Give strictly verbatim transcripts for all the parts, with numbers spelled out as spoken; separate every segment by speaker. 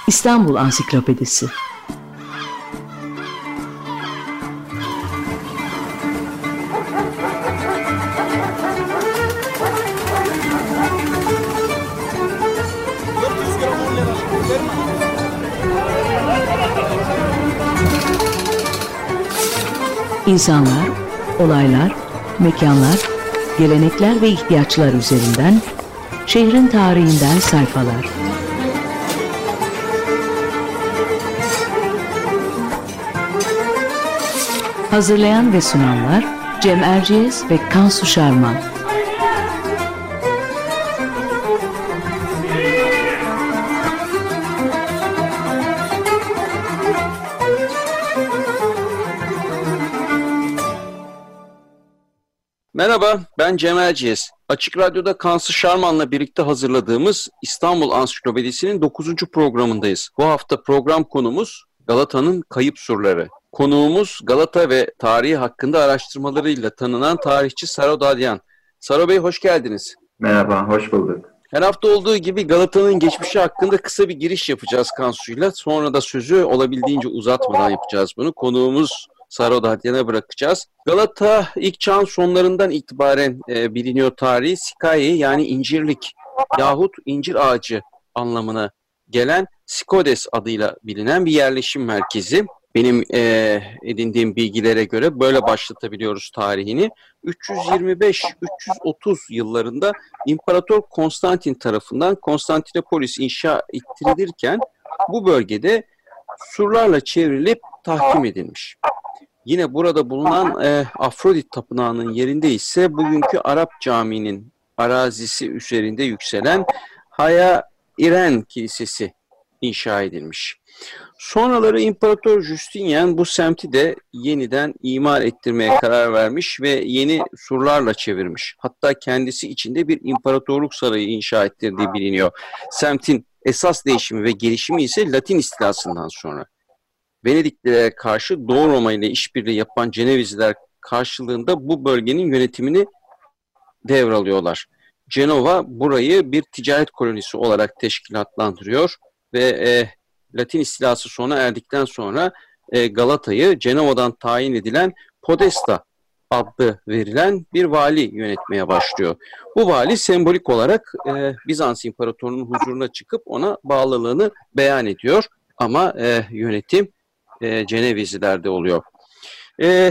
Speaker 1: İstanbul Ansiklopedisi. İnsanlar, olaylar, mekanlar, gelenekler ve ihtiyaçlar üzerinden şehrin tarihinden sayfalar. Hazırlayan ve sunanlar Cem Erciyes ve Kansu Şarman.
Speaker 2: Merhaba, ben Cem Erciyes. Açık Radyo'da Kansu Şarman'la birlikte hazırladığımız İstanbul Ansiklopedisi'nin dokuzuncu programındayız. Bu hafta program konumuz Galata'nın kayıp surları. Konuğumuz Galata ve tarihi hakkında araştırmalarıyla tanınan tarihçi Saro Dadyan. Saro Bey, hoş geldiniz.
Speaker 3: Merhaba, hoş bulduk.
Speaker 2: Her hafta olduğu gibi Galata'nın geçmişi hakkında kısa bir giriş yapacağız Kansu'yla. Sonra da sözü olabildiğince uzatmadan yapacağız bunu. Konuğumuz Saro Dadyan'a bırakacağız. Galata ilk çağın sonlarından itibaren e, biliniyor tarihi. Sikae yani incirlik yahut incir ağacı anlamına gelen Sikodes adıyla bilinen bir yerleşim merkezi. Benim e, edindiğim bilgilere göre böyle başlatabiliyoruz tarihini. üç yüz yirmi beş üç yüz otuz yıllarında İmparator Konstantin tarafından Konstantinopolis inşa ettirilirken bu bölgede surlarla çevrilip tahkim edilmiş. Yine burada bulunan e, Afrodit Tapınağı'nın yerinde ise bugünkü Arap Camii'nin arazisi üzerinde yükselen Haya İren Kilisesi inşa edilmiş. Sonraları İmparator Justinian bu semti de yeniden imar ettirmeye karar vermiş ve yeni surlarla çevirmiş. Hatta kendisi içinde bir imparatorluk sarayı inşa ettirdiği biliniyor. Semtin esas değişimi ve gelişimi ise Latin istilasından sonra. Venediklilere karşı Doğu Roma ile işbirliği yapan Cenevizliler karşılığında bu bölgenin yönetimini devralıyorlar. Cenova burayı bir ticaret kolonisi olarak teşkilatlandırıyor ve e, Latin istilası sona erdikten sonra e, Galata'yı Cenova'dan tayin edilen Podesta adlı verilen bir vali yönetmeye başlıyor. Bu vali sembolik olarak e, Bizans İmparatorluğu'nun huzuruna çıkıp ona bağlılığını beyan ediyor ama e, yönetim e, Cenevizlilerde oluyor. E,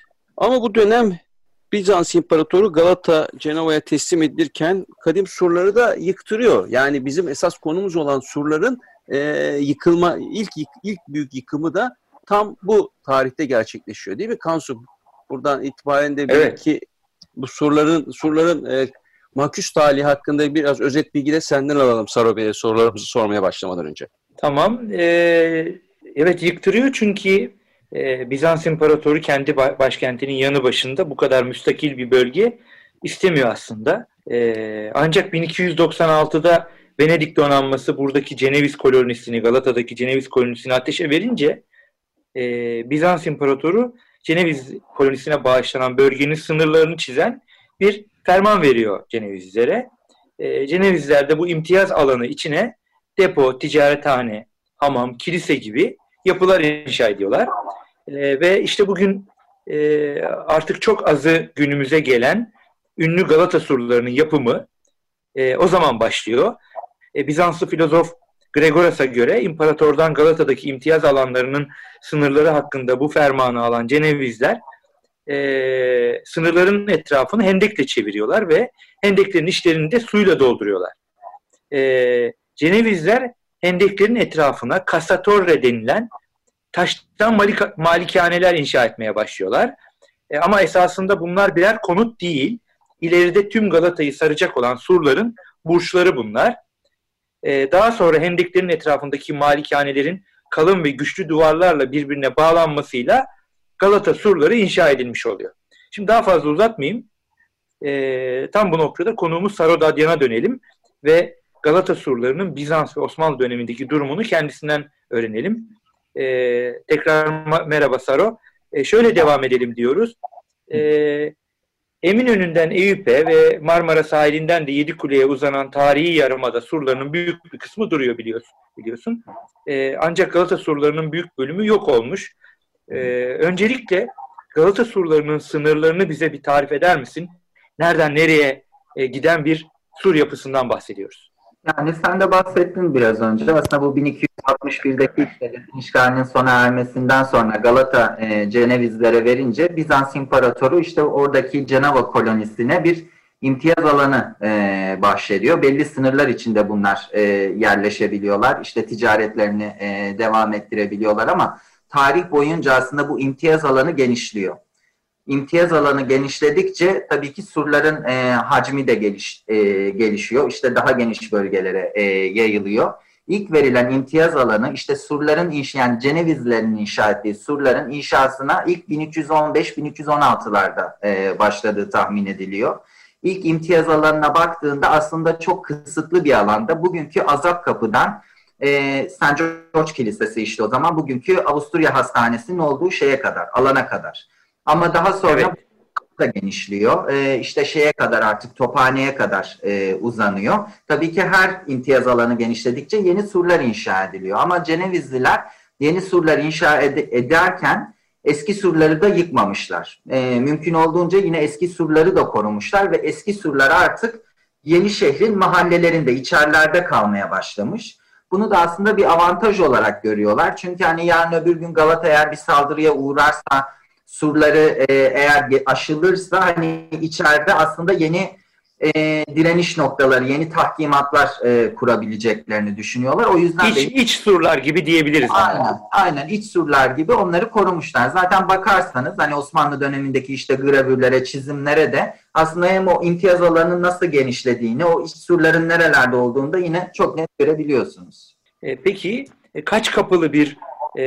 Speaker 2: ama bu dönem Bizans İmparatoru Galata Cenova'ya teslim edilirken kadim surları da yıktırıyor. Yani bizim esas konumuz olan surların e, yıkılma ilk ilk büyük yıkımı da tam bu tarihte gerçekleşiyor, değil mi Kansu? Buradan itibaren de
Speaker 3: evet.
Speaker 2: belki bu surların surların e, maküs talihi hakkında biraz özet bilgi de senden alalım Saro Bey'e sorularımızı sormaya başlamadan önce.
Speaker 4: Tamam. Ee, evet yıktırıyor çünkü e, Bizans İmparatoru kendi başkentinin yanı başında bu kadar müstakil bir bölge istemiyor aslında. E, ancak bin iki yüz doksan altıda Venedik donanması buradaki Ceneviz kolonisini, Galata'daki Ceneviz kolonisini ateşe verince e, Bizans İmparatoru Ceneviz kolonisine bağışlanan bölgenin sınırlarını çizen bir ferman veriyor Cenevizlilere. E, Cenevizliler de bu imtiyaz alanı içine depo, ticarethane, hamam, kilise gibi yapılar inşa ediyorlar. E, ve işte bugün e, artık çok azı günümüze gelen ünlü Galata surlarının yapımı e, o zaman başlıyor. E, Bizanslı filozof Gregoras'a göre imparatordan Galata'daki imtiyaz alanlarının sınırları hakkında bu fermanı alan Cenevizler e, sınırların etrafını hendekle çeviriyorlar ve hendeklerin içlerini de suyla dolduruyorlar. E, Cenevizler hendeklerin etrafına Casatorre denilen taştan malika, malikaneler inşa etmeye başlıyorlar. E, ama esasında bunlar birer konut değil. İleride tüm Galata'yı saracak olan surların burçları bunlar. E, daha sonra hendeklerin etrafındaki malikanelerin kalın ve güçlü duvarlarla birbirine bağlanmasıyla Galata surları inşa edilmiş oluyor. Şimdi daha fazla uzatmayayım. E, tam bu noktada konuğumuz Saro Dadyan'a dönelim ve Galata surlarının Bizans ve Osmanlı dönemindeki durumunu kendisinden öğrenelim. Ee, tekrar merhaba Saro. Ee, şöyle devam edelim diyoruz. Ee, Eminönü'nden Eyüp'e ve Marmara sahilinden de Yedikule'ye uzanan tarihi yarımada surlarının büyük bir kısmı duruyor biliyorsun. biliyorsun. Ee, ancak Galata surlarının büyük bölümü yok olmuş. Ee, öncelikle Galata surlarının sınırlarını bize bir tarif eder misin? Nereden nereye e, giden bir sur yapısından bahsediyoruz.
Speaker 3: Yani sen de bahsettin biraz önce. Aslında bu bin iki yüz altmış birdeki işte işgalinin sona ermesinden sonra Galata e, Cenevizlere verince Bizans İmparatoru işte oradaki Cenova kolonisine bir imtiyaz alanı e, bahşediyor. Belli sınırlar içinde bunlar e, yerleşebiliyorlar. İşte ticaretlerini e, devam ettirebiliyorlar ama tarih boyunca aslında bu imtiyaz alanı genişliyor. İmtiyaz alanı genişledikçe tabii ki surların e, hacmi de geliş, e, gelişiyor. İşte daha geniş bölgelere e, yayılıyor. İlk verilen imtiyaz alanı işte surların inşa, yani Cenevizlerin inşa ettiği surların inşasına ilk bin üç yüz on beş bin üç yüz on altılarda e, başladığı tahmin ediliyor. İlk imtiyaz alanına baktığında aslında çok kısıtlı bir alanda. Bugünkü Azap Kapı'dan e, Saint George Kilisesi işte o zaman bugünkü Avusturya Hastanesi'nin olduğu şeye kadar, alana kadar. Ama daha sonra evet. da genişliyor. Ee, işte şeye kadar artık Tophane'ye kadar e, uzanıyor. Tabii ki her imtiyaz alanı genişledikçe yeni surlar inşa ediliyor. Ama Cenevizliler yeni surlar inşa ed- ederken eski surları da yıkmamışlar. Ee, mümkün olduğunca yine eski surları da korumuşlar ve eski surlar artık yeni şehrin mahallelerinde, içerilerde kalmaya başlamış. Bunu da aslında bir avantaj olarak görüyorlar. Çünkü hani yarın öbür gün Galata eğer bir saldırıya uğrarsa surları e, eğer aşılırsa hani içeride aslında yeni e, direniş noktaları, yeni tahkimatlar e, kurabileceklerini düşünüyorlar. O yüzden
Speaker 4: iç,
Speaker 3: de,
Speaker 4: iç surlar gibi diyebiliriz.
Speaker 3: Aynen, yani. aynen iç surlar gibi onları korumuşlar. Zaten bakarsanız hani Osmanlı dönemindeki işte gravürlere, çizimlere de aslında hem o imtiyaz alanının nasıl genişlediğini, o iç surların nerelerde olduğunu da yine çok net görebiliyorsunuz.
Speaker 4: E, peki kaç kapılı bir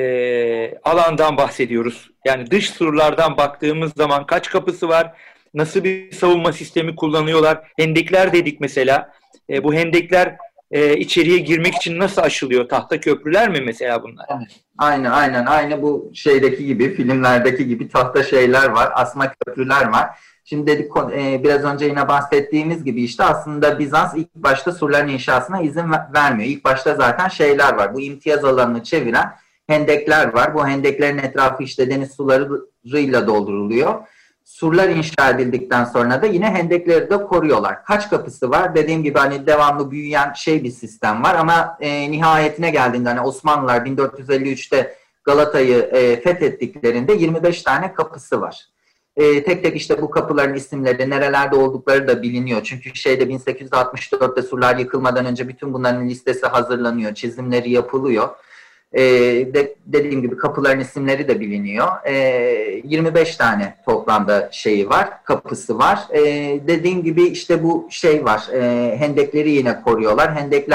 Speaker 4: E, alandan bahsediyoruz? Yani dış surlardan baktığımız zaman kaç kapısı var? Nasıl bir savunma sistemi kullanıyorlar? Hendekler dedik mesela. E, bu hendekler e, içeriye girmek için nasıl aşılıyor? Tahta köprüler mi mesela bunlar?
Speaker 3: Aynen aynen. Aynı bu şeydeki gibi, filmlerdeki gibi tahta şeyler var. Asma köprüler var. Şimdi dedik e, biraz önce yine bahsettiğimiz gibi işte aslında Bizans ilk başta surların inşasına izin vermiyor. İlk başta zaten şeyler var. Bu imtiyaz alanını çeviren hendekler var. Bu hendeklerin etrafı işte deniz sularıyla dolduruluyor. Surlar inşa edildikten sonra da yine hendekleri de koruyorlar. Kaç kapısı var? Dediğim gibi hani devamlı büyüyen şey bir sistem var ama e, nihayetine geldiğinde hani Osmanlılar bin dört yüz elli üçte Galata'yı e, fethettiklerinde yirmi beş tane kapısı var. E, tek tek işte bu kapıların isimleri, nerelerde oldukları da biliniyor. Çünkü şeyde bin sekiz yüz altmış dörtte surlar yıkılmadan önce bütün bunların listesi hazırlanıyor, çizimleri yapılıyor. Ee, de, dediğim gibi kapıların isimleri de biliniyor. Ee, yirmi beş tane toplamda şeyi var, kapısı var. Ee, dediğim gibi işte bu şey var, e, hendekleri yine koruyorlar.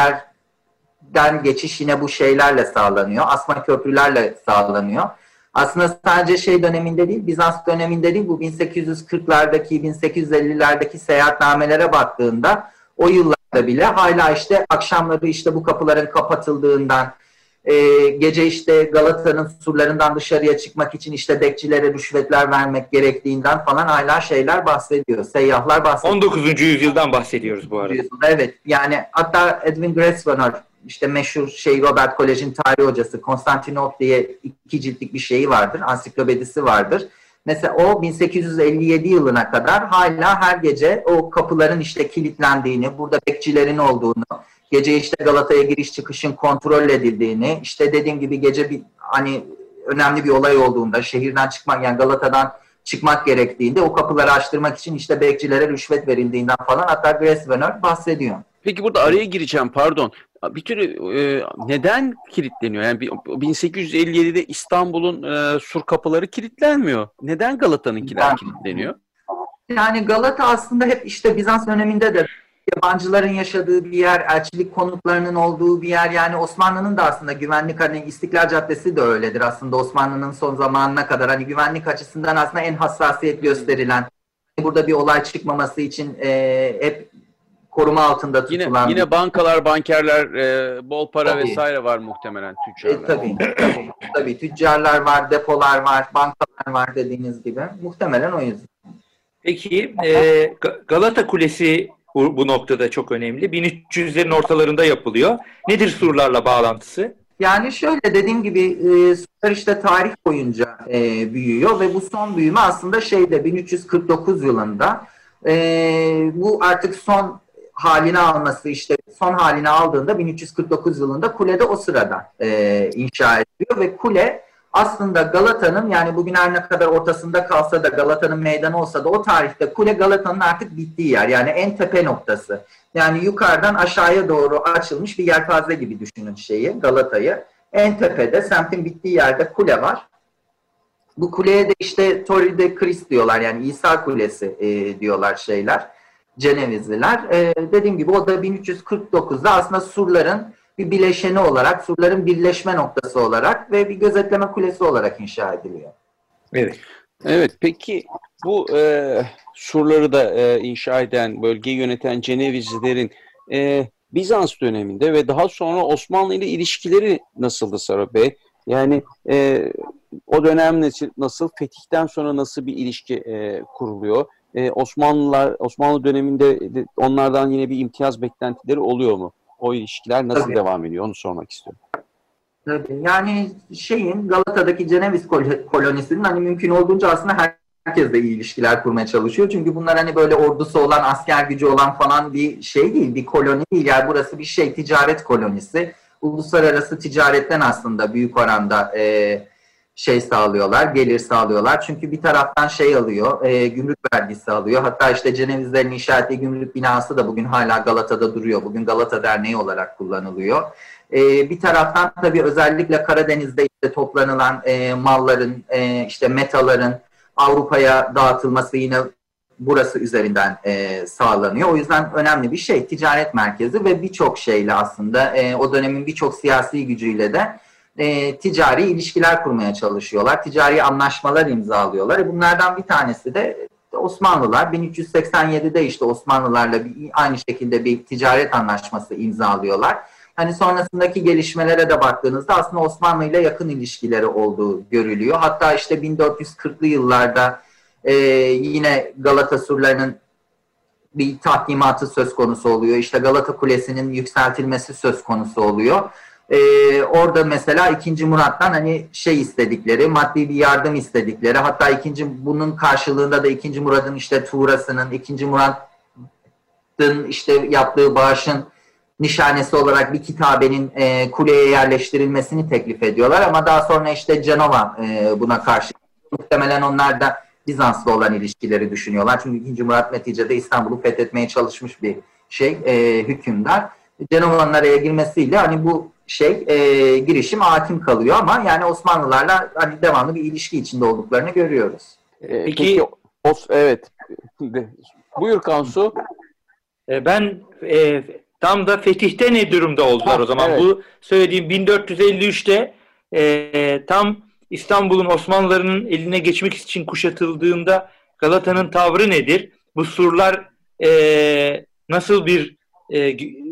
Speaker 3: Hendeklerden geçiş yine bu şeylerle sağlanıyor, asma köprülerle sağlanıyor. Aslında sadece şey döneminde değil, Bizans döneminde değil, bu bin sekiz yüz kırklardaki, bin sekiz yüz ellilerdeki seyahatnamelere baktığında o yıllarda bile hala işte akşamları işte bu kapıların kapatıldığından, Ee, gece işte Galata'nın surlarından dışarıya çıkmak için işte bekçilere rüşvetler vermek gerektiğinden falan hala şeyler bahsediyor. Seyyahlar bahsediyor.
Speaker 4: on dokuzuncu yüzyıldan bahsediyoruz bu arada.
Speaker 3: Yüzyılda, evet. Yani hatta Edwin Grasvenor işte meşhur şey Robert Kolej'in tarih hocası Konstantinop diye iki ciltlik bir şeyi vardır. Ansiklopedisi vardır. Mesela o bin sekiz yüz elli yedi yılına kadar hala her gece o kapıların işte kilitlendiğini, burada bekçilerin olduğunu, gece işte Galata'ya giriş çıkışın kontrol edildiğini, işte dediğim gibi gece bir hani önemli bir olay olduğunda şehirden çıkmak yani Galata'dan çıkmak gerektiğinde o kapıları açtırmak için işte bekçilere rüşvet verildiğinden falan hatta Grasvenor bahsediyor.
Speaker 2: Peki burada araya gireceğim pardon. Bir türlü e, neden kilitleniyor? Yani bin sekiz yüz elli yedide İstanbul'un e, sur kapıları kilitlenmiyor. Neden Galata'nınkiler yani, kilitleniyor?
Speaker 3: Yani Galata aslında hep işte Bizans döneminde de yabancıların yaşadığı bir yer, elçilik konutlarının olduğu bir yer. Yani Osmanlı'nın da aslında güvenlik, hani İstiklal Caddesi de öyledir aslında Osmanlı'nın son zamanına kadar. Hani güvenlik açısından aslında en hassasiyet gösterilen, burada bir olay çıkmaması için e, hep koruma altında tutulan.
Speaker 2: Yine, yine bankalar, bankerler, e, bol para tabii. Vesaire var muhtemelen tüccarlar.
Speaker 3: E, tabii, tabii, tabii. Tüccarlar var, depolar var, bankalar var dediğiniz gibi. Muhtemelen o yüzden.
Speaker 4: Peki e, Galata Kulesi bu, bu noktada çok önemli. bin üç yüzlerin ortalarında yapılıyor. Nedir surlarla bağlantısı?
Speaker 3: Yani şöyle dediğim gibi e, surlar işte tarih boyunca e, büyüyor ve bu son büyüme aslında şeyde bin üç yüz kırk dokuz yılında e, bu artık son halini alması işte son halini aldığında bin üç yüz kırk dokuz yılında kulede o sırada e, inşa ediliyor ve kule aslında Galata'nın yani bugün her ne kadar ortasında kalsa da Galata'nın meydanı olsa da o tarihte kule Galata'nın artık bittiği yer. Yani en tepe noktası. Yani yukarıdan aşağıya doğru açılmış bir yelpaze gibi düşünün şeyi Galata'yı. En tepede semtin bittiği yerde kule var. Bu kuleye de işte Torre de Christ diyorlar yani İsa Kulesi e, diyorlar şeyler. Cenevizliler. E, dediğim gibi o da bin üç yüz kırk dokuzda aslında surların bir bileşeni olarak, surların birleşme noktası olarak ve bir gözetleme kulesi olarak inşa ediliyor.
Speaker 4: Evet.
Speaker 2: Evet, peki bu e, surları da e, inşa eden, bölgeyi yöneten Cenevizlilerin e, Bizans döneminde ve daha sonra Osmanlı ile ilişkileri nasıldı Saro Bey? Yani e, o dönem nasıl, nasıl, fetihten sonra nasıl bir ilişki e, kuruluyor? E, Osmanlılar, Osmanlı döneminde de onlardan yine bir imtiyaz beklentileri oluyor mu? O ilişkiler nasıl
Speaker 3: Tabii.
Speaker 2: devam ediyor? Onu sormak istiyorum.
Speaker 3: Tabii. Yani şeyin Galata'daki Ceneviz kolonisinin hani mümkün olduğunca aslında herkesle iyi ilişkiler kurmaya çalışıyor. Çünkü bunlar hani böyle ordusu olan, asker gücü olan falan bir şey değil, bir koloni değil. Yani burası bir şey, ticaret kolonisi. Uluslararası ticaretten aslında büyük oranda e, şey sağlıyorlar, gelir sağlıyorlar. Çünkü bir taraftan şey alıyor, e, gümrük vergisi alıyor. Hatta işte Cenevizlerin inşa ettiği gümrük binası da bugün hala Galata'da duruyor. Bugün Galata Derneği olarak kullanılıyor. E, bir taraftan tabii özellikle Karadeniz'de işte toplanılan e, malların, e, işte metaların Avrupa'ya dağıtılması yine burası üzerinden e, sağlanıyor. O yüzden önemli bir şey, ticaret merkezi ve birçok şeyle aslında e, o dönemin birçok siyasi gücüyle de E, ticari ilişkiler kurmaya çalışıyorlar. Ticari anlaşmalar imzalıyorlar. E, bunlardan bir tanesi de Osmanlılar. bin üç yüz seksen yedide işte Osmanlılarla bir, aynı şekilde bir ticaret anlaşması imzalıyorlar. Hani sonrasındaki gelişmelere de baktığınızda aslında Osmanlı ile yakın ilişkileri olduğu görülüyor. Hatta işte bin dört yüz kırklı yıllarda e, yine Galata surlarının bir tahkimatı söz konusu oluyor. İşte Galata Kulesi'nin yükseltilmesi söz konusu oluyor. Ee, orada mesela ikinci Murat'tan hani şey istedikleri, maddi bir yardım istedikleri, hatta ikinci bunun karşılığında da ikinci Murat'ın işte Tuğrası'nın, ikinci Murat'ın işte yaptığı bağışın nişanesi olarak bir kitabenin e, kuleye yerleştirilmesini teklif ediyorlar. Ama daha sonra işte Cenova e, buna karşı, muhtemelen onlar da Bizans'la olan ilişkileri düşünüyorlar. Çünkü ikinci Murat neticede İstanbul'u fethetmeye çalışmış bir şey, e, hükümdar. Cenova'nın araya girmesiyle hani bu şey e, girişim hakim kalıyor ama yani Osmanlılarla hani devamlı bir ilişki içinde olduklarını görüyoruz.
Speaker 2: Ee, peki, peki os, evet. Buyur Kansu.
Speaker 4: Ben e, tam da fetihte ne durumda oldular ha, o zaman? Evet. Bu söylediğim bin dört yüz elli üçte e, tam İstanbul'un Osmanlılarının eline geçmek için kuşatıldığında Galata'nın tavrı nedir? Bu surlar e, nasıl bir e,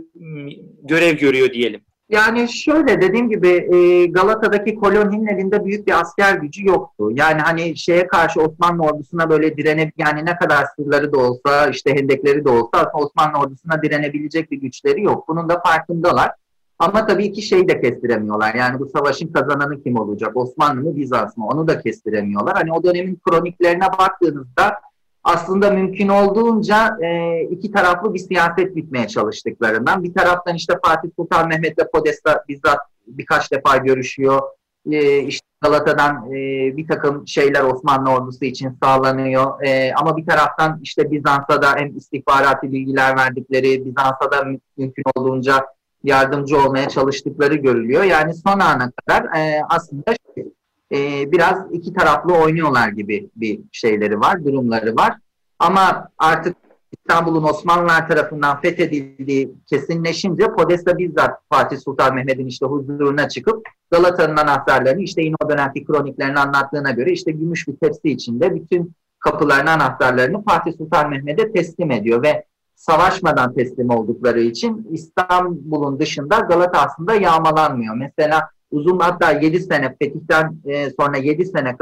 Speaker 4: görev görüyor diyelim?
Speaker 3: Yani şöyle dediğim gibi e, Galata'daki koloninin elinde büyük bir asker gücü yoktu. Yani hani şeye karşı Osmanlı ordusuna böyle direne yani ne kadar surları da olsa işte hendekleri de olsa Osmanlı ordusuna direnebilecek bir güçleri yok. Bunun da farkındalar. Ama tabii ki şeyi de kestiremiyorlar. Yani bu savaşın kazananı kim olacak? Osmanlı mı Bizans mı? Onu da kestiremiyorlar. Hani o dönemin kroniklerine baktığınızda aslında mümkün olduğunca e, iki taraflı bir siyaset bitmeye çalıştıklarından. Bir taraftan işte Fatih Sultan Mehmet'le Podesta bizzat birkaç defa görüşüyor. E, işte Galata'dan e, bir takım şeyler Osmanlı ordusu için sağlanıyor. E, ama bir taraftan işte Bizans'a da hem istihbarati bilgiler verdikleri, Bizans'a da mümkün olduğunca yardımcı olmaya çalıştıkları görülüyor. Yani son ana kadar e, aslında şey, e, biraz iki taraflı oynuyorlar gibi bir şeyleri var, durumları var. Ama artık İstanbul'un Osmanlılar tarafından fethedildiği kesinleşince Podesta bizzat Fatih Sultan Mehmet'in işte huzuruna çıkıp Galata'nın anahtarlarını işte yine o dönemki kroniklerini anlattığına göre işte gümüş bir tepsi içinde bütün kapıların anahtarlarını Fatih Sultan Mehmet'e teslim ediyor ve savaşmadan teslim oldukları için İstanbul'un dışında Galata aslında yağmalanmıyor. Mesela uzun hatta yedi sene fetihten sonra yedi sene kadar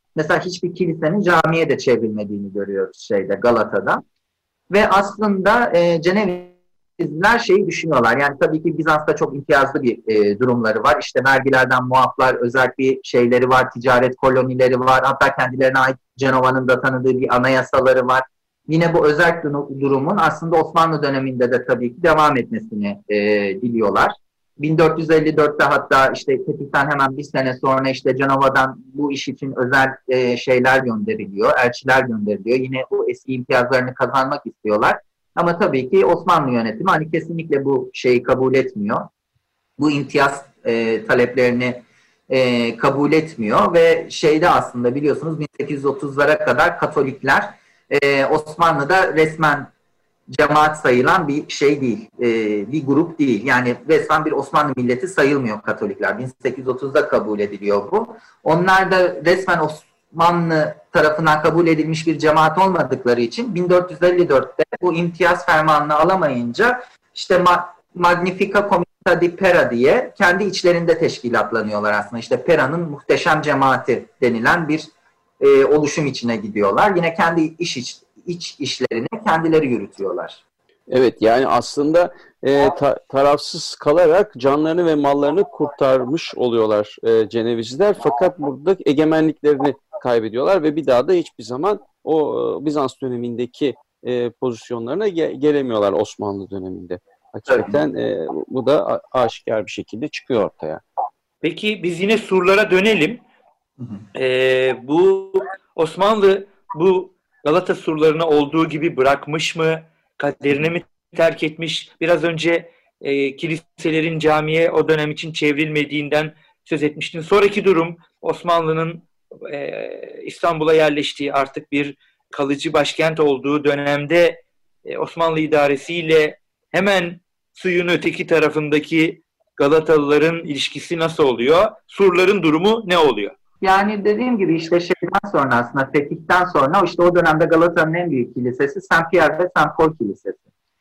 Speaker 3: mesela hiçbir kilisenin camiye de çevrilmediğini görüyoruz şeyde Galata'da. Ve aslında e, Cenevizliler şeyi düşünüyorlar. Yani tabii ki Bizans'ta çok imtiyazlı bir e, durumları var. İşte vergilerden muaflar, özel bir şeyleri var, ticaret kolonileri var. Hatta kendilerine ait Cenova'nın da tanıdığı bir anayasaları var. Yine bu özel durumun aslında Osmanlı döneminde de tabii ki devam etmesini e, diliyorlar. bin dört yüz elli dörtte hatta işte Fetih'ten hemen bir sene sonra işte Cenova'dan bu iş için özel e, şeyler gönderiliyor, elçiler gönderiliyor. Yine bu eski imtiyazlarını kazanmak istiyorlar. Ama tabii ki Osmanlı yönetimi hani kesinlikle bu şeyi kabul etmiyor. Bu imtiyaz e, taleplerini e, kabul etmiyor ve şeyde aslında biliyorsunuz bin sekiz yüz otuzlara kadar Katolikler e, Osmanlı'da resmen cemaat sayılan bir şey değil, e, bir grup değil. Yani resmen bir Osmanlı milleti sayılmıyor Katolikler. bin sekiz yüz otuzda kabul ediliyor bu. Onlar da resmen Osmanlı tarafından kabul edilmiş bir cemaat olmadıkları için bin dört yüz elli dörtte bu imtiyaz fermanını alamayınca işte Magnifica Comunità di Pera diye kendi içlerinde teşkilatlanıyorlar aslında. İşte Pera'nın muhteşem cemaati denilen bir e, oluşum içine gidiyorlar. Yine kendi iş iç iç işlerini kendileri yürütüyorlar.
Speaker 2: Evet, yani aslında e, ta, tarafsız kalarak canlarını ve mallarını kurtarmış oluyorlar e, Cenevizliler. Fakat burada egemenliklerini kaybediyorlar ve bir daha da hiçbir zaman o e, Bizans dönemindeki e, pozisyonlarına ge- gelemiyorlar Osmanlı döneminde. Hakikaten e, bu da aşikar bir şekilde çıkıyor ortaya.
Speaker 4: Peki biz yine surlara dönelim. Hı hı. E, bu Osmanlı bu Galata surlarını olduğu gibi bırakmış mı? Kaderine mi terk etmiş? Biraz önce e, kiliselerin camiye o dönem için çevrilmediğinden söz etmiştin. Sonraki durum Osmanlı'nın e, İstanbul'a yerleştiği, artık bir kalıcı başkent olduğu dönemde e, Osmanlı idaresiyle hemen suyun öteki tarafındaki Galatalıların ilişkisi nasıl oluyor? Surların durumu ne oluyor?
Speaker 3: Yani dediğim gibi işte şeyden sonra aslında Fetih'ten sonra işte o dönemde Galata'nın en büyük kilisesi Saint Pierre ve Saint Paul Kilisesi.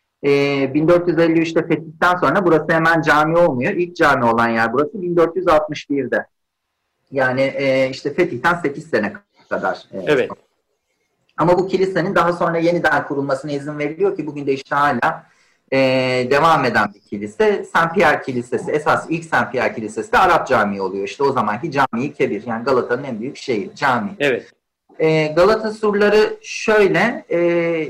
Speaker 3: Ee, bin dört yüz elli üçte Fetih'ten sonra burası hemen cami olmuyor. İlk cami olan yer burası bin dört yüz altmış birde. Yani e, işte Fetih'ten sekiz sene kadar. E,
Speaker 4: evet.
Speaker 3: Ama bu kilisenin daha sonra yeniden kurulmasına izin veriliyor ki bugün de işte hala e, devam eden bir kilise. Saint Pierre Kilisesi, esas ilk Saint Pierre Kilisesi de Arap Camii oluyor. İşte o zamanki Cami-i Kebir, yani Galata'nın en büyük şeyi, cami.
Speaker 4: Evet.
Speaker 3: E, Galata surları şöyle, e,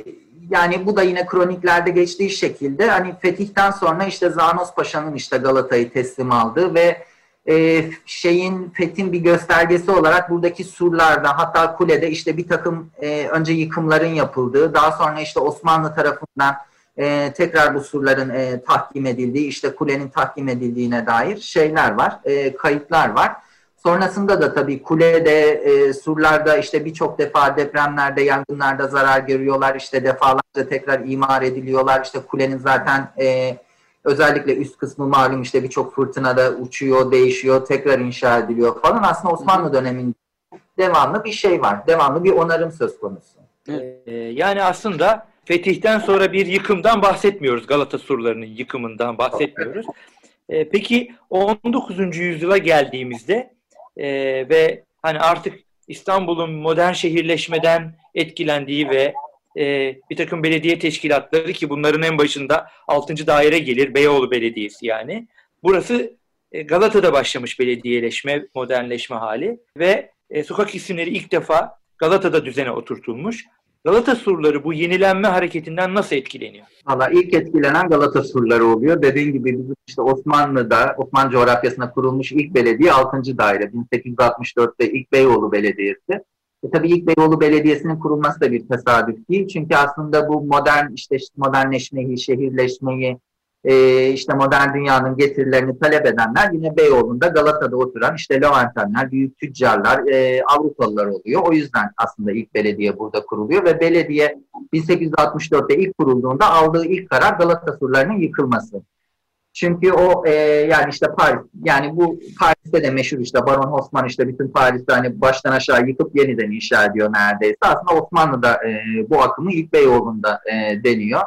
Speaker 3: yani bu da yine kroniklerde geçtiği şekilde, hani Fetih'ten sonra işte Zanos Paşa'nın işte Galata'yı teslim aldığı ve e, şeyin Fethin bir göstergesi olarak buradaki surlarda, hatta kulede işte bir takım e, önce yıkımların yapıldığı, daha sonra işte Osmanlı tarafından e, tekrar bu surların e, tahkim edildiği, işte kulenin tahkim edildiğine dair şeyler var, e, kayıtlar var. Sonrasında da tabii kulede, e, surlarda işte birçok defa depremlerde, yangınlarda zarar görüyorlar. İşte defalarca tekrar imar ediliyorlar. İşte kulenin zaten e, özellikle üst kısmı malum işte birçok fırtınada uçuyor, değişiyor, tekrar inşa ediliyor falan. Aslında Osmanlı döneminde devamlı bir şey var. Devamlı bir onarım söz konusu.
Speaker 4: Ee, yani aslında Fetih'ten sonra bir yıkımdan bahsetmiyoruz. Galata surlarının yıkımından bahsetmiyoruz. Ee, peki on dokuzuncu yüzyıla geldiğimizde e, ve hani artık İstanbul'un modern şehirleşmeden etkilendiği ve e, bir takım belediye teşkilatları, ki bunların en başında altıncı daire gelir, Beyoğlu Belediyesi yani. Burası e, Galata'da başlamış belediyeleşme, modernleşme hali ve e, sokak isimleri ilk defa Galata'da düzene oturtulmuş. Galata surları bu yenilenme hareketinden nasıl etkileniyor?
Speaker 3: Valla ilk etkilenen Galata surları oluyor. Dediğim gibi bizim işte Osmanlı'da, Osmanlı coğrafyasında kurulmuş ilk belediye altıncı daire. bin sekiz yüz altmış dörtte ilk Beyoğlu Belediyesi. E tabii ilk Beyoğlu Belediyesi'nin kurulması da bir tesadüf değil. Çünkü aslında bu modern işte modernleşmeyi, şehirleşmeyi, e, işte modern dünyanın getirilerini talep edenler yine Beyoğlu'nda, Galata'da oturan işte Levantenler, büyük tüccarlar, e, Avrupalılar oluyor. O yüzden aslında ilk belediye burada kuruluyor ve belediye bin sekiz yüz altmış dörtte ilk kurulduğunda aldığı ilk karar Galata surlarının yıkılması. Çünkü o e, yani işte Paris, yani bu Paris'te de meşhur işte Baron Haussmann işte bütün Paris'te hani baştan aşağı yıkıp yeniden inşa ediyor neredeyse. Aslında Osmanlı'da e, bu akımı ilk Beyoğlu'nda e, deniyor.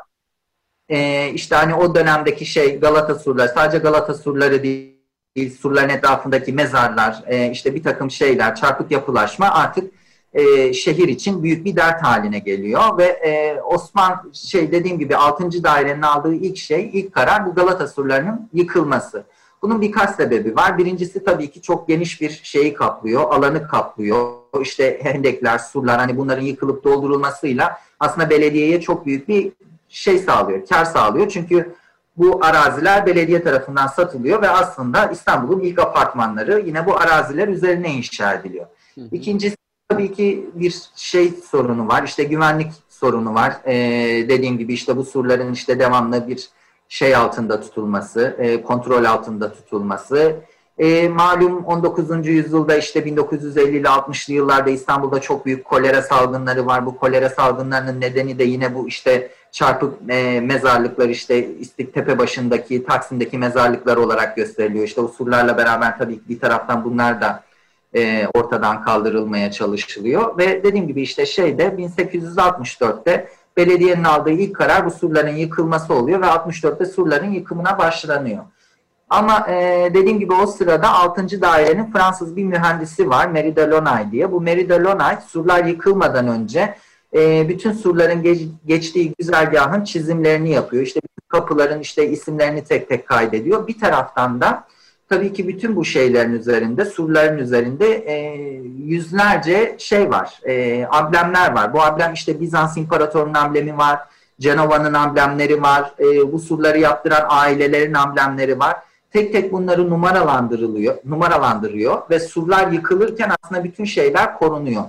Speaker 3: E, işte hani o dönemdeki şey Galata surları, sadece Galata surları değil, surların etrafındaki mezarlar, e, işte bir takım şeyler, çarpık yapılaşma artık e, şehir için büyük bir dert haline geliyor ve e, Osman şey dediğim gibi altıncı dairenin aldığı ilk şey, ilk karar bu Galata surlarının yıkılması. Bunun birkaç sebebi var. Birincisi tabii ki çok geniş bir şeyi kaplıyor, alanı kaplıyor. İşte hendekler, surlar, hani bunların yıkılıp doldurulmasıyla aslında belediyeye çok büyük bir şey sağlıyor, kar sağlıyor. Çünkü bu araziler belediye tarafından satılıyor ve aslında İstanbul'un ilk apartmanları yine bu araziler üzerine inşa ediliyor. Hı hı. İkincisi tabii ki bir şey sorunu var, işte güvenlik sorunu var. Ee, dediğim gibi işte bu surların işte devamlı bir şey altında tutulması, e, kontrol altında tutulması. E, malum on dokuzuncu yüzyılda işte bin dokuz yüz elli ile altmışlı yıllarda İstanbul'da çok büyük kolera salgınları var. Bu kolera salgınlarının nedeni de yine bu işte çarpık e, mezarlıklar, işte İstiktepe başındaki, Taksim'deki mezarlıklar olarak gösteriliyor. İşte usullarla beraber tabii bir taraftan bunlar da e, ortadan kaldırılmaya çalışılıyor. Ve dediğim gibi işte şeyde bin sekiz yüz altmış dörtte belediyenin aldığı ilk karar bu surların yıkılması oluyor ve altmış dörtte surların yıkımına başlanıyor. Ama e, dediğim gibi o sırada altıncı dairenin Fransız bir mühendisi var, Marie Delaunay diye. Bu Marie Delaunay surlar yıkılmadan önce e, bütün surların geç, geçtiği güzergahın çizimlerini yapıyor. İşte kapıların işte isimlerini tek tek kaydediyor. Bir taraftan da tabii ki bütün bu şeylerin üzerinde, surların üzerinde e, yüzlerce şey var, e, amblemler var. Bu amblem işte Bizans İmparatorluğu'nun amblemi var, Cenova'nın amblemleri var, e, bu surları yaptıran ailelerin amblemleri var. Tek tek bunları numaralandırılıyor, numaralandırıyor ve surlar yıkılırken aslında bütün şeyler korunuyor.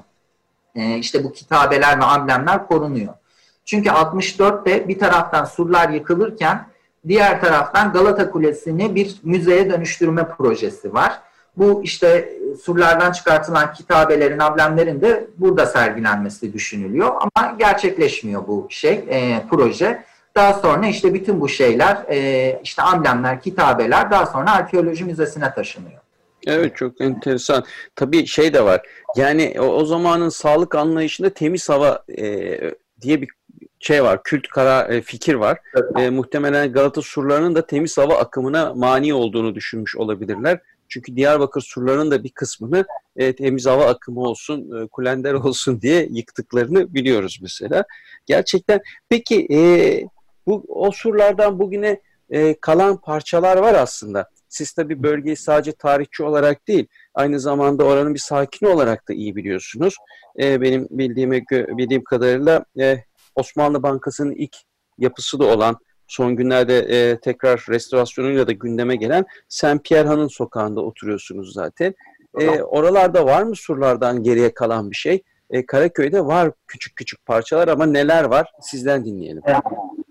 Speaker 3: E, işte bu kitabeler ve amblemler korunuyor. Çünkü altmış dörtte bir taraftan surlar yıkılırken diğer taraftan Galata Kulesi'ni bir müzeye dönüştürme projesi var. Bu işte surlardan çıkartılan kitabelerin, amblemlerin de burada sergilenmesi düşünülüyor. Ama gerçekleşmiyor bu şey, e, proje. Daha sonra işte bütün bu şeyler, e, işte amblemler, kitabeler daha sonra arkeoloji müzesine taşınıyor.
Speaker 2: Evet, çok enteresan. Tabii şey de var. Yani o, o zamanın sağlık anlayışında temiz hava e, diye bir şey var, kült karar, e, fikir var. Evet. E, muhtemelen Galata surlarının da temiz hava akımına mani olduğunu düşünmüş olabilirler. Çünkü Diyarbakır surlarının da bir kısmını e, temiz hava akımı olsun, e, kulender olsun diye yıktıklarını biliyoruz mesela. Gerçekten. Peki e, bu o surlardan bugüne e, kalan parçalar var aslında. Siz tabii bölgeyi sadece tarihçi olarak değil, aynı zamanda oranın bir sakini olarak da iyi biliyorsunuz. E, benim bildiğime bildiğim kadarıyla e, Osmanlı Bankası'nın ilk yapısı da olan, son günlerde e, tekrar restorasyonuyla da gündeme gelen Saint Pierre Han'ın sokağında oturuyorsunuz zaten. E, oralarda var mı surlardan geriye kalan bir şey? E, Karaköy'de var küçük küçük parçalar ama neler var? Sizden dinleyelim.
Speaker 3: Evet.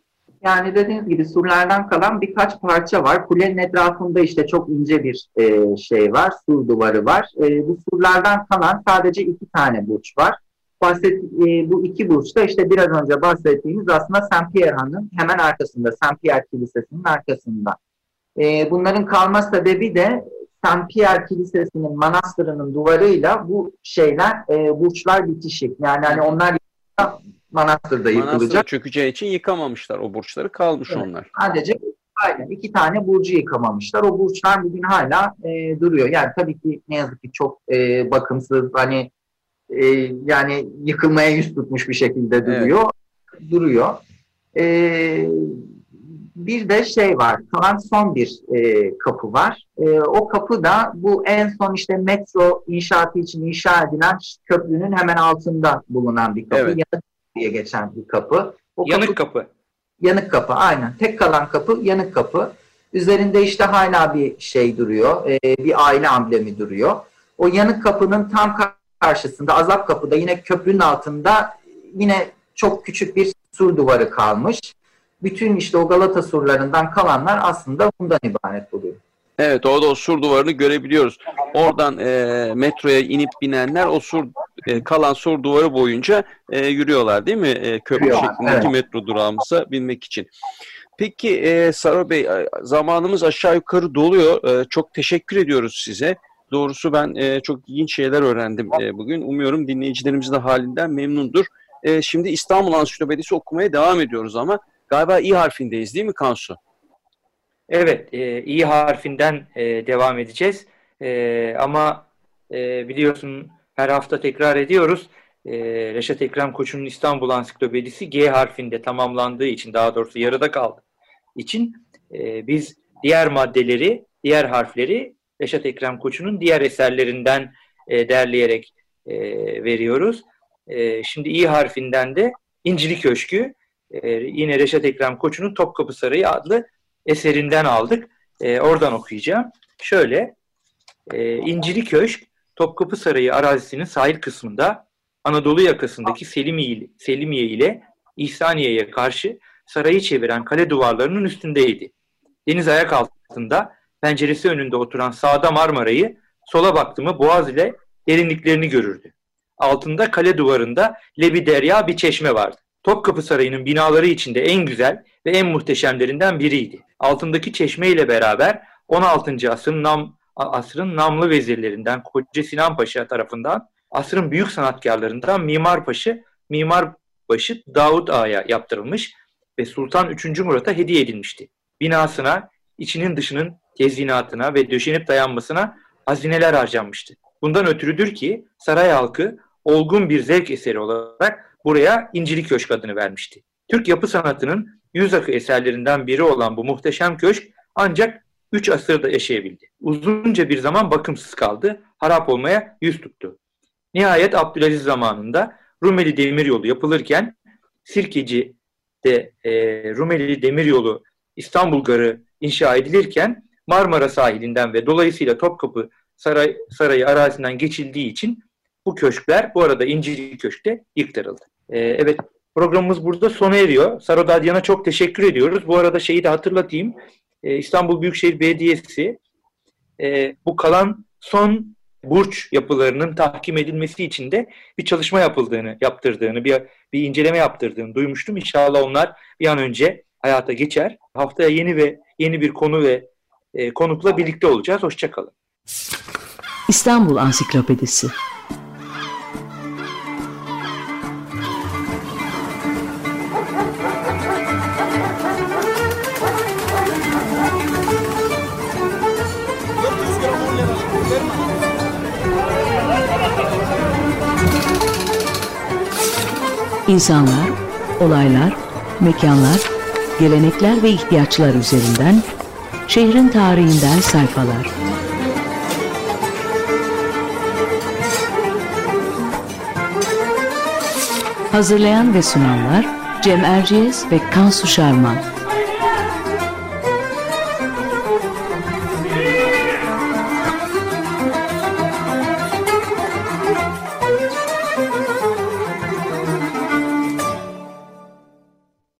Speaker 3: Yani dediğiniz gibi surlardan kalan birkaç parça var. Kulenin etrafında işte çok ince bir e, şey var, sur duvarı var. E, bu surlardan kalan sadece iki tane burç var. Bahset, e, bu iki burçta işte biraz önce bahsettiğimiz aslında Saint Pierre Han'ın hemen arkasında, Saint Pierre Kilisesi'nin arkasında. E, bunların kalma sebebi de Saint Pierre Kilisesi'nin, manastırının duvarıyla bu şeyler, e, burçlar bitişik. Yani hani onlar manastırda yıkılacak.
Speaker 2: Manastır çökeceği için yıkamamışlar. O burçları kalmış evet, onlar.
Speaker 3: Sadece aynen iki tane burcu yıkamamışlar. O burçlar bugün hala e, duruyor. Yani tabii ki ne yazık ki çok e, bakımsız, hani e, yani yıkılmaya yüz tutmuş bir şekilde duruyor. Evet. Duruyor. E, bir de şey var. Kalan son bir e, kapı var. E, o kapı da bu en son işte metro inşaatı için inşa edilen köprünün hemen altında bulunan bir kapı. Evet. Yanık diye geçen bir kapı. O
Speaker 4: yanık kapı. kapı.
Speaker 3: Yanık kapı, aynen. Tek kalan kapı yanık kapı. Üzerinde işte hala bir şey duruyor. E, bir aile amblemi duruyor. O yanık kapının tam karşısında, Azap Kapı'da yine köprünün altında yine çok küçük bir sur duvarı kalmış. Bütün işte o Galata surlarından kalanlar aslında bundan ibaret oluyor.
Speaker 2: Evet, orada o sur duvarını görebiliyoruz. Oradan e, metroya inip binenler o sur e, kalan sur duvarı boyunca e, yürüyorlar değil mi? E, köprü Yürüyor, şeklindeki evet. metro durağımıza binmek için. Peki e, Saro Bey, zamanımız aşağı yukarı doluyor. E, çok teşekkür ediyoruz size. Doğrusu ben e, çok ilginç şeyler öğrendim e, bugün. Umuyorum dinleyicilerimiz de halinden memnundur. E, şimdi İstanbul Ansiklopedisi okumaya devam ediyoruz ama galiba İ harfindeyiz değil mi Kansu?
Speaker 4: Evet, e, İ harfinden e, devam edeceğiz. E, ama e, biliyorsun her hafta tekrar ediyoruz. e, Reşat Ekrem Koçu'nun İstanbul Ansiklopedisi G harfinde tamamlandığı için, daha doğrusu yarıda kaldı için e, biz diğer maddeleri, diğer harfleri Reşat Ekrem Koçu'nun diğer eserlerinden e, derleyerek e, veriyoruz. E, şimdi İ harfinden de İncili Köşkü, e, yine Reşat Ekrem Koçu'nun Topkapı Sarayı adlı eserinden aldık. E, oradan okuyacağım. Şöyle, e, İncili Köşk, Topkapı Sarayı arazisinin sahil kısmında Anadolu yakasındaki Selimiye, Selimiye ile İhsaniye'ye karşı sarayı çeviren kale duvarlarının üstündeydi. Deniz ayak altında, penceresi önünde oturan sağda Marmara'yı, sola baktı mı Boğaz ile derinliklerini görürdü. Altında kale duvarında Lebi Derya bir çeşme vardı. Topkapı Sarayı'nın binaları içinde en güzel ve en muhteşemlerinden biriydi. Altındaki çeşme ile beraber on altıncı asrın, nam, asrın namlı vezirlerinden Koca Sinan Paşa tarafından, asrın büyük sanatkarlarından Mimarbaşı, Mimarbaşı Davut Ağa'ya yaptırılmış ve Sultan üçüncü Murat'a hediye edilmişti. Binasına, içinin dışının tezyinatına ve döşenip dayanmasına hazineler harcanmıştı. Bundan ötürüdür ki saray halkı olgun bir zevk eseri olarak buraya İncili Köşk adını vermişti. Türk yapı sanatının yüz akı eserlerinden biri olan bu muhteşem köşk ancak üç asırda yaşayabildi. Uzunca bir zaman bakımsız kaldı, harap olmaya yüz tuttu. Nihayet Abdülaziz zamanında Rumeli Demiryolu yapılırken, Sirkeci'de e, Rumeli Demiryolu İstanbul Garı inşa edilirken Marmara sahilinden ve dolayısıyla Topkapı Saray, Sarayı arazisinden geçildiği için bu köşkler, bu arada İncili Köşk'te yıktırıldı. Ee, evet, programımız burada sona eriyor. Saro Dadyan'a çok teşekkür ediyoruz. Bu arada şeyi de hatırlatayım. Ee, İstanbul Büyükşehir Belediyesi e, bu kalan son burç yapılarının tahkim edilmesi için de bir çalışma yapıldığını, yaptırdığını, bir, bir inceleme yaptırdığını duymuştum. İnşallah onlar bir an önce hayata geçer. Haftaya yeni ve yeni bir konu ve e, konukla birlikte olacağız. Hoşça kalın.
Speaker 1: İstanbul Ansiklopedisi. İnsanlar, olaylar, mekanlar, gelenekler ve ihtiyaçlar üzerinden şehrin tarihinden sayfalar. Hazırlayan ve sunanlar Cem Erciyes ve Kansu Şarman.